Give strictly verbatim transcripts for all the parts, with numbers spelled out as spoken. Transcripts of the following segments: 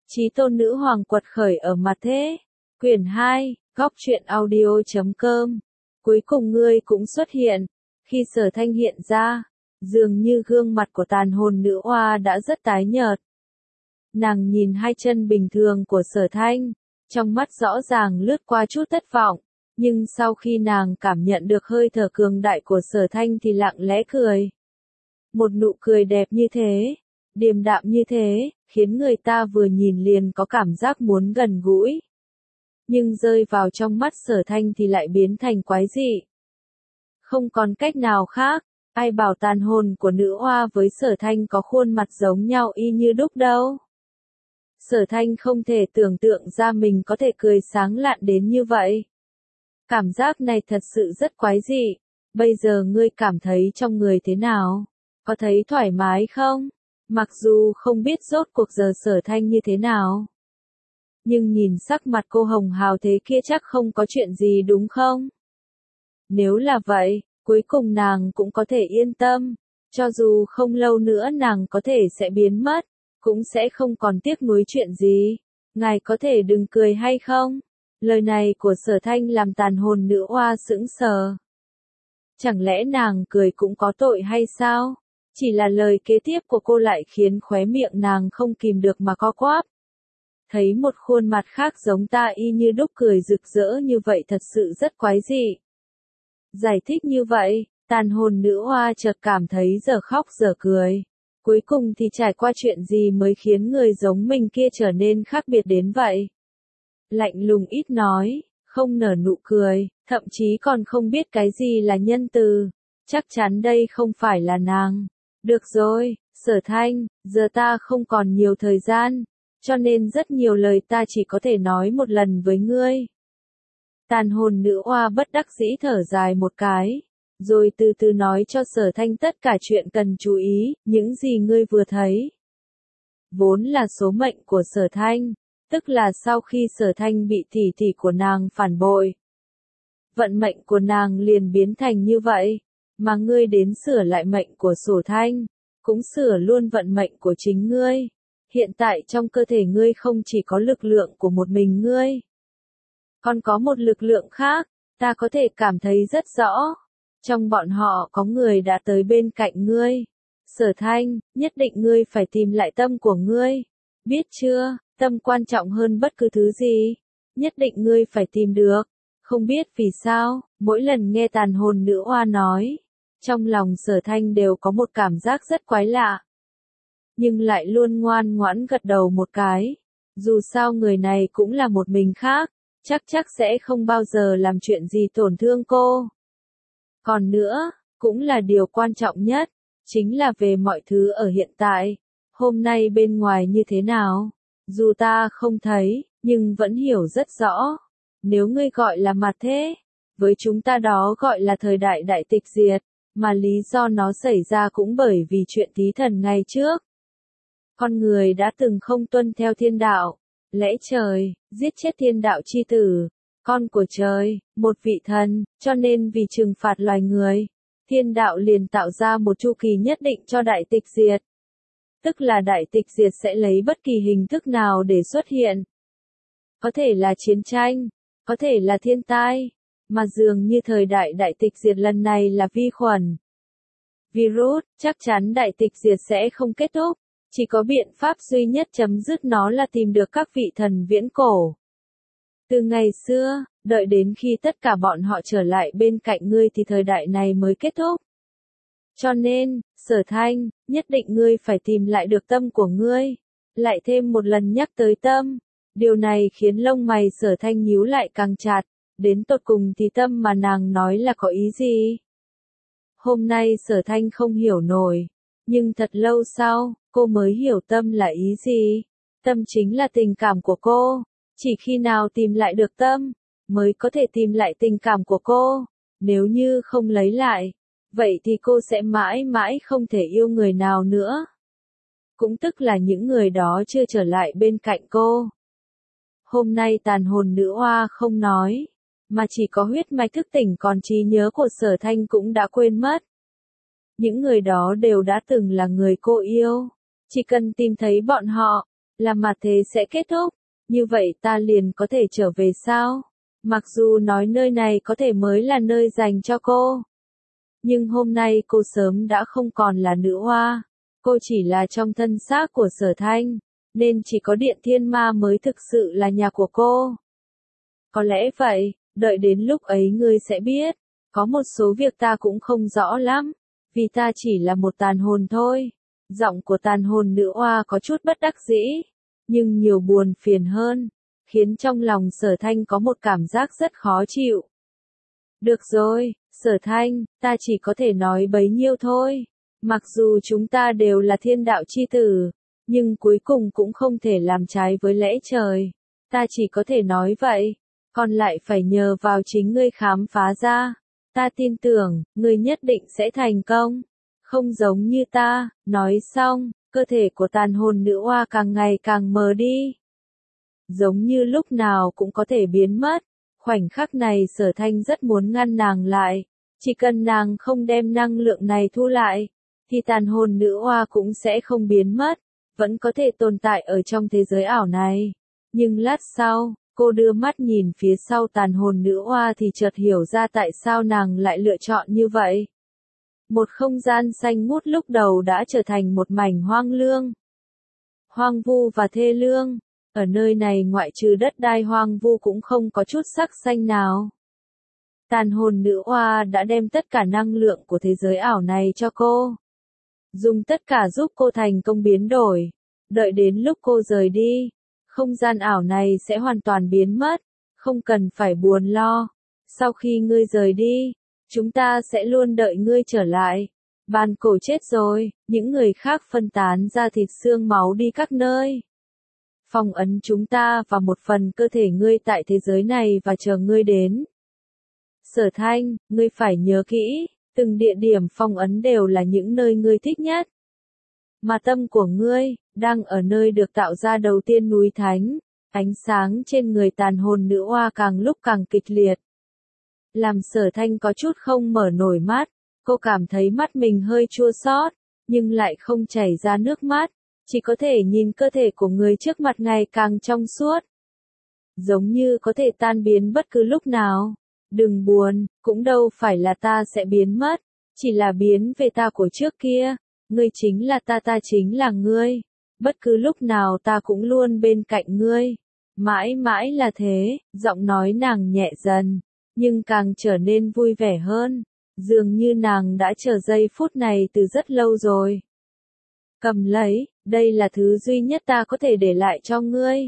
Chí tôn nữ hoàng quật khởi ở mặt thế. Quyển hai, góc truyện audio chấm com. Cuối cùng ngươi cũng xuất hiện. Khi Sở Thanh hiện ra, dường như gương mặt của tàn hồn nữ oa đã rất tái nhợt. Nàng nhìn hai chân bình thường của Sở Thanh, trong mắt rõ ràng lướt qua chút thất vọng, nhưng sau khi nàng cảm nhận được hơi thở cường đại của Sở Thanh thì lặng lẽ cười. Một nụ cười đẹp như thế, điềm đạm như thế, khiến người ta vừa nhìn liền có cảm giác muốn gần gũi. Nhưng rơi vào trong mắt Sở Thanh thì lại biến thành quái dị. Không còn cách nào khác, ai bảo tàn hồn của nữ oa với Sở Thanh có khuôn mặt giống nhau y như đúc đâu. Sở Thanh không thể tưởng tượng ra mình có thể cười sáng lạn đến như vậy. Cảm giác này thật sự rất quái dị. Bây giờ ngươi cảm thấy trong người thế nào? Có thấy thoải mái không? Mặc dù không biết rốt cuộc giờ Sở Thanh như thế nào. Nhưng nhìn sắc mặt cô hồng hào thế kia chắc không có chuyện gì đúng không? Nếu là vậy, cuối cùng nàng cũng có thể yên tâm. Cho dù không lâu nữa nàng có thể sẽ biến mất, cũng sẽ không còn tiếc nuối chuyện gì. Ngài có thể đừng cười hay không? Lời này của Sở Thanh làm tàn hồn nữ oa sững sờ. Chẳng lẽ nàng cười cũng có tội hay sao? Chỉ là lời kế tiếp của cô lại khiến khóe miệng nàng không kìm được mà co quắp. Thấy một khuôn mặt khác giống ta y như đúc cười rực rỡ như vậy thật sự rất quái dị. Giải thích như vậy, tàn hồn nữ oa chợt cảm thấy giờ khóc giờ cười. Cuối cùng thì trải qua chuyện gì mới khiến người giống mình kia trở nên khác biệt đến vậy? Lạnh lùng ít nói, không nở nụ cười, thậm chí còn không biết cái gì là nhân từ. Chắc chắn đây không phải là nàng. Được rồi, Sở Thanh, giờ ta không còn nhiều thời gian, cho nên rất nhiều lời ta chỉ có thể nói một lần với ngươi. Tàn hồn nữ oa bất đắc dĩ thở dài một cái, rồi từ từ nói cho Sở Thanh tất cả chuyện cần chú ý, những gì ngươi vừa thấy. Vốn là số mệnh của Sở Thanh, tức là sau khi Sở Thanh bị tỷ tỷ của nàng phản bội. Vận mệnh của nàng liền biến thành như vậy, mà ngươi đến sửa lại mệnh của Sở Thanh, cũng sửa luôn vận mệnh của chính ngươi. Hiện tại trong cơ thể ngươi không chỉ có lực lượng của một mình ngươi, còn có một lực lượng khác, ta có thể cảm thấy rất rõ. Trong bọn họ có người đã tới bên cạnh ngươi. Sở Thanh, nhất định ngươi phải tìm lại tâm của ngươi. Biết chưa, tâm quan trọng hơn bất cứ thứ gì. Nhất định ngươi phải tìm được. Không biết vì sao, mỗi lần nghe tàn hồn nữ oa nói, trong lòng Sở Thanh đều có một cảm giác rất quái lạ. Nhưng lại luôn ngoan ngoãn gật đầu một cái. Dù sao người này cũng là một mình khác, chắc chắc sẽ không bao giờ làm chuyện gì tổn thương cô. Còn nữa, cũng là điều quan trọng nhất, chính là về mọi thứ ở hiện tại. Hôm nay bên ngoài như thế nào? Dù ta không thấy, nhưng vẫn hiểu rất rõ. Nếu ngươi gọi là mặt thế, với chúng ta đó gọi là thời đại đại tịch diệt, mà lý do nó xảy ra cũng bởi vì chuyện thí thần ngày trước. Con người đã từng không tuân theo thiên đạo, lẽ trời, giết chết thiên đạo chi tử, con của trời, một vị thần, cho nên vì trừng phạt loài người, thiên đạo liền tạo ra một chu kỳ nhất định cho đại tịch diệt. Tức là đại tịch diệt sẽ lấy bất kỳ hình thức nào để xuất hiện. Có thể là chiến tranh, có thể là thiên tai, mà dường như thời đại đại tịch diệt lần này là vi khuẩn. Virus, chắc chắn đại tịch diệt sẽ không kết thúc. Chỉ có biện pháp duy nhất chấm dứt nó là tìm được các vị thần viễn cổ. Từ ngày xưa, đợi đến khi tất cả bọn họ trở lại bên cạnh ngươi thì thời đại này mới kết thúc. Cho nên, Sở Thanh, nhất định ngươi phải tìm lại được tâm của ngươi. Lại thêm một lần nhắc tới tâm. Điều này khiến lông mày Sở Thanh nhíu lại càng chặt. Đến tột cùng thì tâm mà nàng nói là có ý gì? Hôm nay Sở Thanh không hiểu nổi. Nhưng thật lâu sau, cô mới hiểu tâm là ý gì. Tâm chính là tình cảm của cô. Chỉ khi nào tìm lại được tâm, mới có thể tìm lại tình cảm của cô. Nếu như không lấy lại, vậy thì cô sẽ mãi mãi không thể yêu người nào nữa. Cũng tức là những người đó chưa trở lại bên cạnh cô. Hôm nay tàn hồn nữ oa không nói, mà chỉ có huyết mạch thức tỉnh, còn trí nhớ của Sở Thanh cũng đã quên mất. Những người đó đều đã từng là người cô yêu. Chỉ cần tìm thấy bọn họ, là mà thế sẽ kết thúc, như vậy ta liền có thể trở về sao? Mặc dù nói nơi này có thể mới là nơi dành cho cô. Nhưng hôm nay cô sớm đã không còn là nữ hoa. Cô chỉ là trong thân xác của Sở Thanh, nên chỉ có Điện Thiên Ma mới thực sự là nhà của cô. Có lẽ vậy, đợi đến lúc ấy ngươi sẽ biết. Có một số việc ta cũng không rõ lắm, vì ta chỉ là một tàn hồn thôi. Giọng của tàn hồn nữ oa có chút bất đắc dĩ, nhưng nhiều buồn phiền hơn, khiến trong lòng Sở Thanh có một cảm giác rất khó chịu. Được rồi, Sở Thanh, ta chỉ có thể nói bấy nhiêu thôi. Mặc dù chúng ta đều là thiên đạo chi tử, nhưng cuối cùng cũng không thể làm trái với lẽ trời. Ta chỉ có thể nói vậy, còn lại phải nhờ vào chính ngươi khám phá ra. Ta tin tưởng, ngươi nhất định sẽ thành công. Không giống như ta. Nói xong, cơ thể của tàn hồn nữ oa càng ngày càng mờ đi. Giống như lúc nào cũng có thể biến mất. Khoảnh khắc này Sở Thanh rất muốn ngăn nàng lại. Chỉ cần nàng không đem năng lượng này thu lại, thì tàn hồn nữ oa cũng sẽ không biến mất. Vẫn có thể tồn tại ở trong thế giới ảo này. Nhưng lát sau, cô đưa mắt nhìn phía sau tàn hồn nữ oa thì chợt hiểu ra tại sao nàng lại lựa chọn như vậy. Một không gian xanh ngút lúc đầu đã trở thành một mảnh hoang lương. Hoang vu và thê lương. Ở nơi này ngoại trừ đất đai hoang vu cũng không có chút sắc xanh nào. Tàn hồn nữ oa đã đem tất cả năng lượng của thế giới ảo này cho cô. Dùng tất cả giúp cô thành công biến đổi. Đợi đến lúc cô rời đi, không gian ảo này sẽ hoàn toàn biến mất. Không cần phải buồn lo. Sau khi ngươi rời đi, chúng ta sẽ luôn đợi ngươi trở lại. Bàn cổ chết rồi, những người khác phân tán ra thịt xương máu đi các nơi. Phong ấn chúng ta và một phần cơ thể ngươi tại thế giới này và chờ ngươi đến. Sở Thanh, ngươi phải nhớ kỹ, từng địa điểm phong ấn đều là những nơi ngươi thích nhất. Mà tâm của ngươi, đang ở nơi được tạo ra đầu tiên núi Thánh. Ánh sáng trên người tàn hồn nữ oa càng lúc càng kịch liệt. Làm Sở Thanh có chút không mở nổi mắt, cô cảm thấy mắt mình hơi chua xót, nhưng lại không chảy ra nước mắt, chỉ có thể nhìn cơ thể của người trước mặt ngày càng trong suốt. Giống như có thể tan biến bất cứ lúc nào. Đừng buồn, cũng đâu phải là ta sẽ biến mất, chỉ là biến về ta của trước kia. Ngươi chính là ta, ta chính là ngươi. Bất cứ lúc nào ta cũng luôn bên cạnh ngươi. Mãi mãi là thế, giọng nói nàng nhẹ dần, nhưng càng trở nên vui vẻ hơn. Dường như nàng đã chờ giây phút này từ rất lâu rồi. Cầm lấy, đây là thứ duy nhất ta có thể để lại cho ngươi.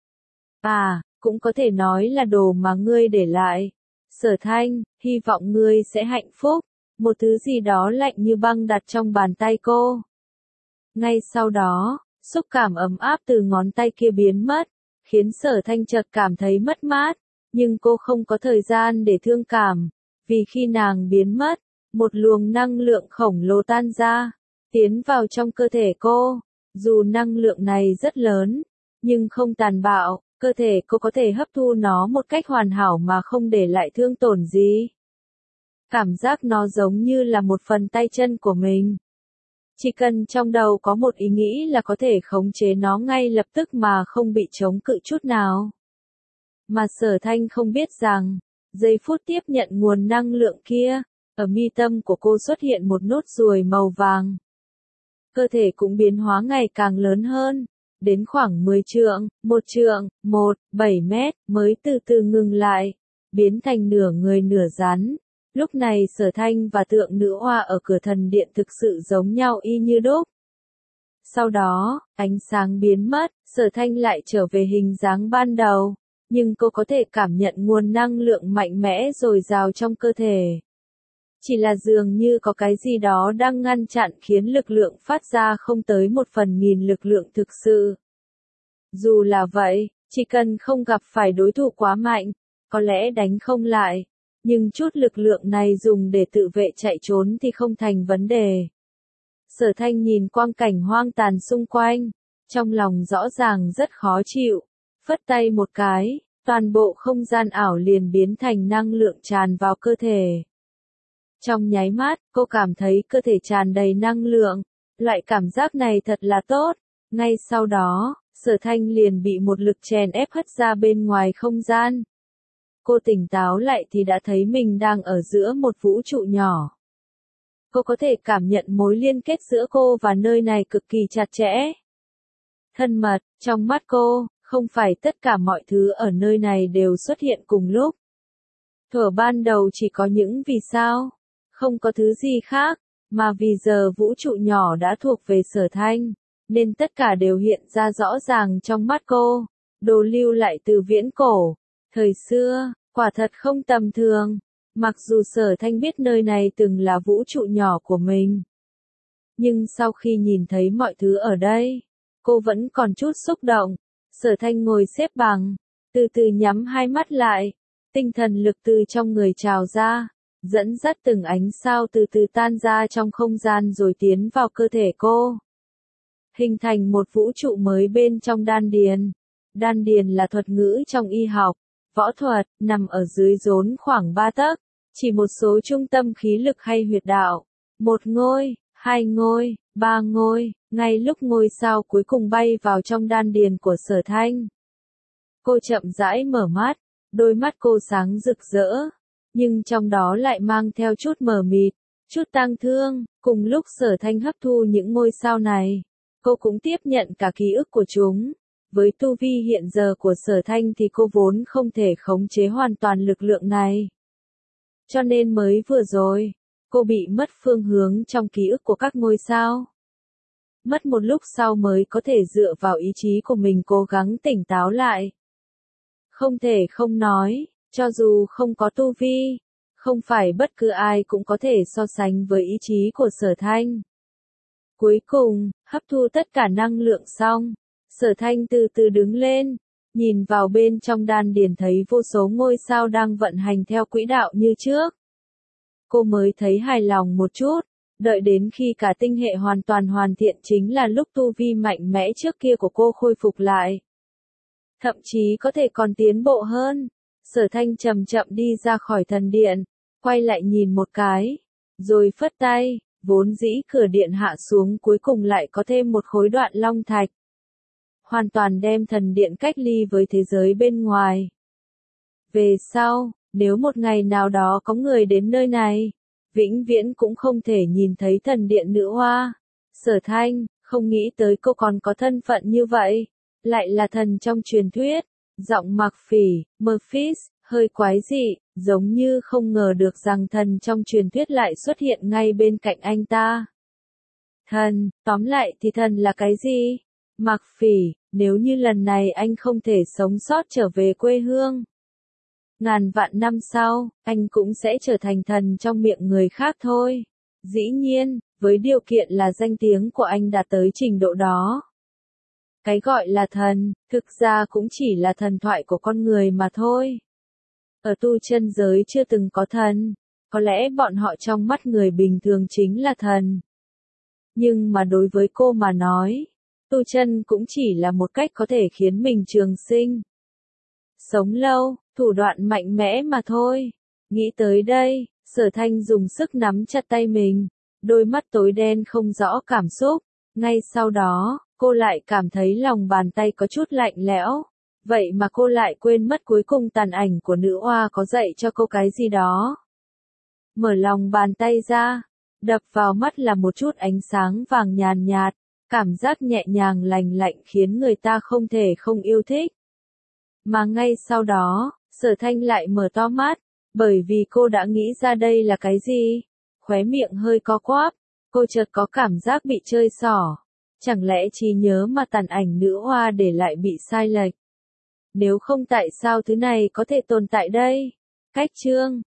À, cũng có thể nói là đồ mà ngươi để lại. Sở Thanh, hy vọng ngươi sẽ hạnh phúc. Một thứ gì đó lạnh như băng đặt trong bàn tay cô. Ngay sau đó, xúc cảm ấm áp từ ngón tay kia biến mất, khiến Sở Thanh chợt cảm thấy mất mát, nhưng cô không có thời gian để thương cảm, vì khi nàng biến mất, một luồng năng lượng khổng lồ tan ra, tiến vào trong cơ thể cô. Dù năng lượng này rất lớn, nhưng không tàn bạo, cơ thể cô có thể hấp thu nó một cách hoàn hảo mà không để lại thương tổn gì. Cảm giác nó giống như là một phần tay chân của mình. Chỉ cần trong đầu có một ý nghĩ là có thể khống chế nó ngay lập tức mà không bị chống cự chút nào. Mà Sở Thanh không biết rằng, giây phút tiếp nhận nguồn năng lượng kia, ở mi tâm của cô xuất hiện một nốt ruồi màu vàng. Cơ thể cũng biến hóa ngày càng lớn hơn, đến khoảng mười trượng, một trượng, một, bảy mét, mới từ từ ngừng lại, biến thành nửa người nửa rắn. Lúc này Sở Thanh và tượng nữ oa ở cửa thần điện thực sự giống nhau y như đúc. Sau đó, ánh sáng biến mất, Sở Thanh lại trở về hình dáng ban đầu, nhưng cô có thể cảm nhận nguồn năng lượng mạnh mẽ dồi dào trong cơ thể. Chỉ là dường như có cái gì đó đang ngăn chặn khiến lực lượng phát ra không tới một phần nghìn lực lượng thực sự. Dù là vậy, chỉ cần không gặp phải đối thủ quá mạnh, có lẽ đánh không lại. Nhưng chút lực lượng này dùng để tự vệ chạy trốn thì không thành vấn đề. Sở Thanh nhìn quang cảnh hoang tàn xung quanh, trong lòng rõ ràng rất khó chịu, phất tay một cái, toàn bộ không gian ảo liền biến thành năng lượng tràn vào cơ thể. Trong nháy mắt, cô cảm thấy cơ thể tràn đầy năng lượng, loại cảm giác này thật là tốt. Ngay sau đó, Sở Thanh liền bị một lực chèn ép hất ra bên ngoài không gian. Cô tỉnh táo lại thì đã thấy mình đang ở giữa một vũ trụ nhỏ. Cô có thể cảm nhận mối liên kết giữa cô và nơi này cực kỳ chặt chẽ. Thân mật, trong mắt cô, không phải tất cả mọi thứ ở nơi này đều xuất hiện cùng lúc. Thuở ban đầu chỉ có những vì sao, không có thứ gì khác, mà vì giờ vũ trụ nhỏ đã thuộc về Sở Thanh, nên tất cả đều hiện ra rõ ràng trong mắt cô, đồ lưu lại từ viễn cổ, thời xưa, quả thật không tầm thường, mặc dù Sở Thanh biết nơi này từng là vũ trụ nhỏ của mình. Nhưng sau khi nhìn thấy mọi thứ ở đây, cô vẫn còn chút xúc động. Sở Thanh ngồi xếp bằng, từ từ nhắm hai mắt lại, tinh thần lực từ trong người trào ra, dẫn dắt từng ánh sao từ từ tan ra trong không gian rồi tiến vào cơ thể cô. Hình thành một vũ trụ mới bên trong đan điền. Đan điền là thuật ngữ trong y học, võ thuật, nằm ở dưới rốn khoảng ba tấc, chỉ một số trung tâm khí lực hay huyệt đạo. Một ngôi, hai ngôi, ba ngôi, ngay lúc ngôi sao cuối cùng bay vào trong đan điền của Sở Thanh. Cô chậm rãi mở mắt, đôi mắt cô sáng rực rỡ, nhưng trong đó lại mang theo chút mờ mịt, chút tang thương. Cùng lúc Sở Thanh hấp thu những ngôi sao này, cô cũng tiếp nhận cả ký ức của chúng. Với tu vi hiện giờ của Sở Thanh thì cô vốn không thể khống chế hoàn toàn lực lượng này. Cho nên mới vừa rồi, cô bị mất phương hướng trong ký ức của các ngôi sao. Mất một lúc sau mới có thể dựa vào ý chí của mình cố gắng tỉnh táo lại. Không thể không nói, cho dù không có tu vi, không phải bất cứ ai cũng có thể so sánh với ý chí của Sở Thanh. Cuối cùng, hấp thu tất cả năng lượng xong, Sở Thanh từ từ đứng lên, nhìn vào bên trong đan điền thấy vô số ngôi sao đang vận hành theo quỹ đạo như trước. Cô mới thấy hài lòng một chút, đợi đến khi cả tinh hệ hoàn toàn hoàn thiện chính là lúc tu vi mạnh mẽ trước kia của cô khôi phục lại. Thậm chí có thể còn tiến bộ hơn. Sở Thanh chậm chậm đi ra khỏi thần điện, quay lại nhìn một cái, rồi phất tay, vốn dĩ cửa điện hạ xuống cuối cùng lại có thêm một khối đoạn long thạch. Hoàn toàn đem thần điện cách ly với thế giới bên ngoài. Về sau, nếu một ngày nào đó có người đến nơi này, vĩnh viễn cũng không thể nhìn thấy thần điện nữ hoa. Sở Thanh, không nghĩ tới cô còn có thân phận như vậy, lại là thần trong truyền thuyết. Giọng Mạc Phỉ, Murphys, hơi quái dị, giống như không ngờ được rằng thần trong truyền thuyết lại xuất hiện ngay bên cạnh anh ta. Thần, tóm lại thì thần là cái gì? Mạc Phỉ, nếu như lần này anh không thể sống sót trở về quê hương, ngàn vạn năm sau, anh cũng sẽ trở thành thần trong miệng người khác thôi. Dĩ nhiên, với điều kiện là danh tiếng của anh đạt tới trình độ đó. Cái gọi là thần, thực ra cũng chỉ là thần thoại của con người mà thôi. Ở tu chân giới chưa từng có thần, có lẽ bọn họ trong mắt người bình thường chính là thần. Nhưng mà đối với cô mà nói, tu chân cũng chỉ là một cách có thể khiến mình trường sinh, sống lâu, thủ đoạn mạnh mẽ mà thôi. Nghĩ tới đây, Sở Thanh dùng sức nắm chặt tay mình, đôi mắt tối đen không rõ cảm xúc. Ngay sau đó, cô lại cảm thấy lòng bàn tay có chút lạnh lẽo. Vậy mà cô lại quên mất cuối cùng tàn ảnh của nữ oa có dạy cho cô cái gì đó. Mở lòng bàn tay ra, đập vào mắt là một chút ánh sáng vàng nhàn nhạt, cảm giác nhẹ nhàng lành lạnh khiến người ta không thể không yêu thích. Mà ngay sau đó, Sở Thanh lại mở to mắt, bởi vì cô đã nghĩ ra đây là cái gì. Khóe miệng hơi co quắp, cô chợt có cảm giác bị chơi xỏ. Chẳng lẽ trí nhớ mà tàn ảnh nữ hoa để lại bị sai lệch? Nếu không tại sao thứ này có thể tồn tại đây? Cách chương